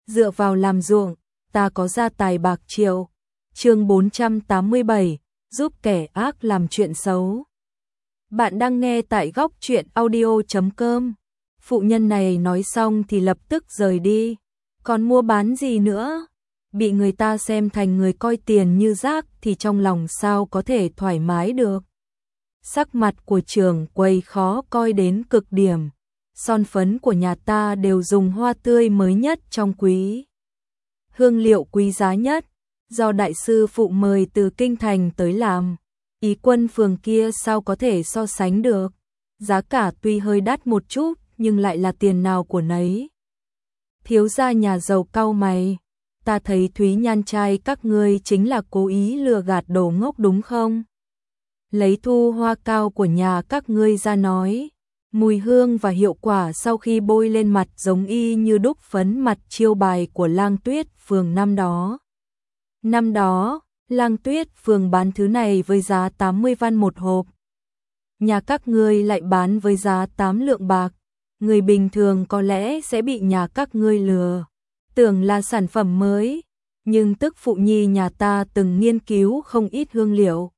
dựa vào làm ruộng, ta có gia tài bạc triệu. Chương 487, giúp kẻ ác làm chuyện xấu. Bạn đang nghe tại góc truyện audio.com. Phụ nhân này nói xong thì lập tức rời đi. Còn mua bán gì nữa? Bị người ta xem thành người coi tiền như rác thì trong lòng sao có thể thoải mái được. Sắc mặt của trưởng quầy khó coi đến cực điểm. Son phấn của nhà ta đều dùng hoa tươi mới nhất trong quý. Hương liệu quý giá nhất, do đại sư phụ mời từ kinh thành tới làm. Ý Quân Phường kia sao có thể so sánh được. Giá cả tuy hơi đắt một chút nhưng lại là tiền nào của nấy. Thiếu gia nhà giàu cau mày. Ta thấy Thúy Nhan trai các ngươi chính là cố ý lừa gạt đồ ngốc đúng không? Lấy thu hoa cao của nhà các ngươi ra nói. Mùi hương và hiệu quả sau khi bôi lên mặt giống y như đúc phấn mặt chiêu bài của Lang Tuyết Phường năm đó. Năm đó, Lang Tuyết Phường bán thứ này với giá 80 văn một hộp. Nhà các ngươi lại bán với giá 8 lượng bạc. Người bình thường có lẽ sẽ bị nhà các ngươi lừa, tưởng là sản phẩm mới, nhưng tức phụ nhi nhà ta từng nghiên cứu không ít hương liệu.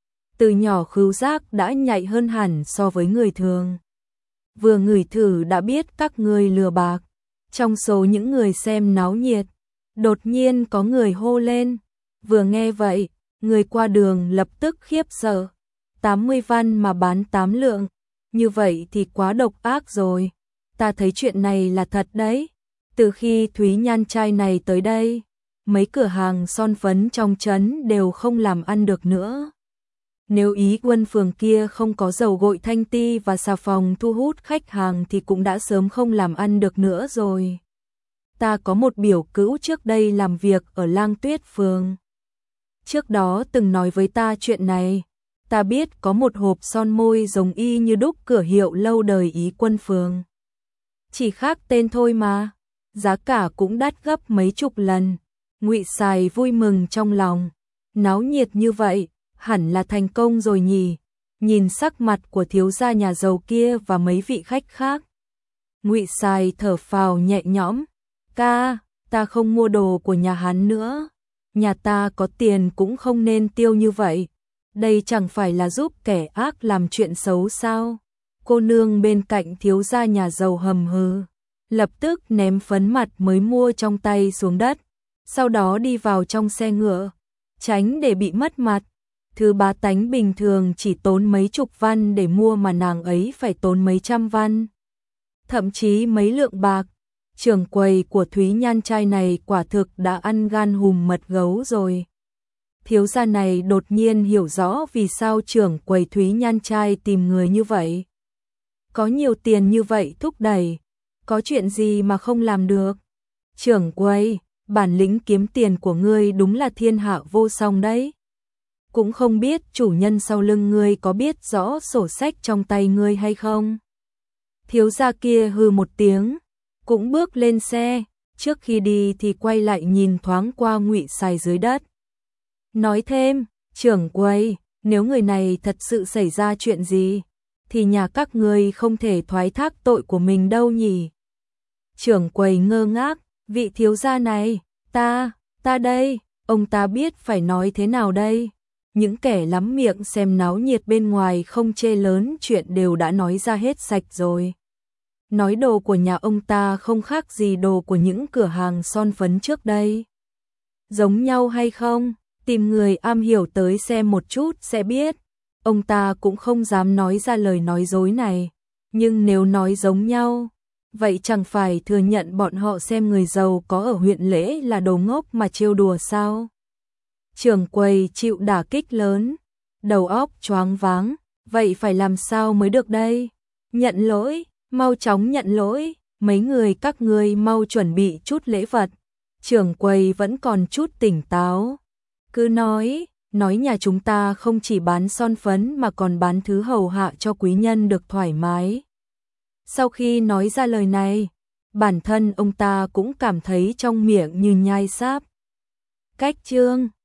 Từ nhỏ khứu giác đã nhạy hơn hẳn so với người thường. Vừa ngửi thử đã biết các ngươi lừa bạc. Trong số những người xem náo nhiệt, đột nhiên có người hô lên. Vừa nghe vậy, người qua đường lập tức khiếp sợ. 80 văn mà bán 8 lượng, như vậy thì quá độc ác rồi. Ta thấy chuyện này là thật đấy. Từ khi Thúy Nhan trai này tới đây, mấy cửa hàng son phấn trong trấn đều không làm ăn được nữa. Nếu Ý Quân Phường kia không có dầu gội thanh ti và xà phòng thu hút khách hàng thì cũng đã sớm không làm ăn được nữa rồi. Ta có một biểu cữu trước đây làm việc ở Lang Tuyết Phường. Trước đó từng nói với ta chuyện này. Ta biết có một hộp son môi giống y như đúc cửa hiệu lâu đời Ý Quân Phường. Chỉ khác tên thôi mà, giá cả cũng đắt gấp mấy chục lần. Ngụy Sài vui mừng trong lòng, náo nhiệt như vậy, hẳn là thành công rồi nhỉ. Nhìn sắc mặt của thiếu gia nhà giàu kia và mấy vị khách khác, Ngụy Sài thở phào nhẹ nhõm. Ca, ta không mua đồ của nhà hắn nữa. Nhà ta có tiền cũng không nên tiêu như vậy. Đây chẳng phải là giúp kẻ ác làm chuyện xấu sao? Cô nương bên cạnh thiếu gia nhà giàu hầm hừ, lập tức ném phấn mặt mới mua trong tay xuống đất, sau đó đi vào trong xe ngựa, tránh để bị mất mặt. Thứ bá tánh bình thường chỉ tốn mấy chục văn để mua mà nàng ấy phải tốn mấy trăm văn, thậm chí mấy lượng bạc. Trưởng quầy của Thúy Nhan trai này quả thực đã ăn gan hùm mật gấu rồi. Thiếu gia này đột nhiên hiểu rõ vì sao trưởng quầy Thúy Nhan trai tìm người như vậy. Có nhiều tiền như vậy thúc đẩy, có chuyện gì mà không làm được. Trưởng quầy, bản lĩnh kiếm tiền của ngươi đúng là thiên hạ vô song đấy. Cũng không biết chủ nhân sau lưng ngươi có biết rõ sổ sách trong tay ngươi hay không. Thiếu gia kia hừ một tiếng, cũng bước lên xe, trước khi đi thì quay lại nhìn thoáng qua Ngụy Sài dưới đất. Nói thêm, trưởng quầy, nếu người này thật sự xảy ra chuyện gì, thì nhà các ngươi không thể thoái thác tội của mình đâu nhỉ. Trưởng quầy ngơ ngác, vị thiếu gia này, ta đây, ông ta biết phải nói thế nào đây. Những kẻ lắm miệng xem náo nhiệt bên ngoài không chê lớn chuyện đều đã nói ra hết sạch rồi. Nói đồ của nhà ông ta không khác gì đồ của những cửa hàng son phấn trước đây. Giống nhau hay không? Tìm người am hiểu tới xem một chút sẽ biết. Ông ta cũng không dám nói ra lời nói dối này. Nhưng nếu nói giống nhau, vậy chẳng phải thừa nhận bọn họ xem người giàu có ở huyện Lễ là đồ ngốc mà trêu đùa sao? Trưởng quầy chịu đả kích lớn, đầu óc choáng váng, vậy phải làm sao mới được đây? Nhận lỗi, mau chóng nhận lỗi, mấy người các ngươi mau chuẩn bị chút lễ vật. Trưởng quầy vẫn còn chút tỉnh táo. Cứ nói nhà chúng ta không chỉ bán son phấn mà còn bán thứ hầu hạ cho quý nhân được thoải mái. Sau khi nói ra lời này, bản thân ông ta cũng cảm thấy trong miệng như nhai sáp. Cách chương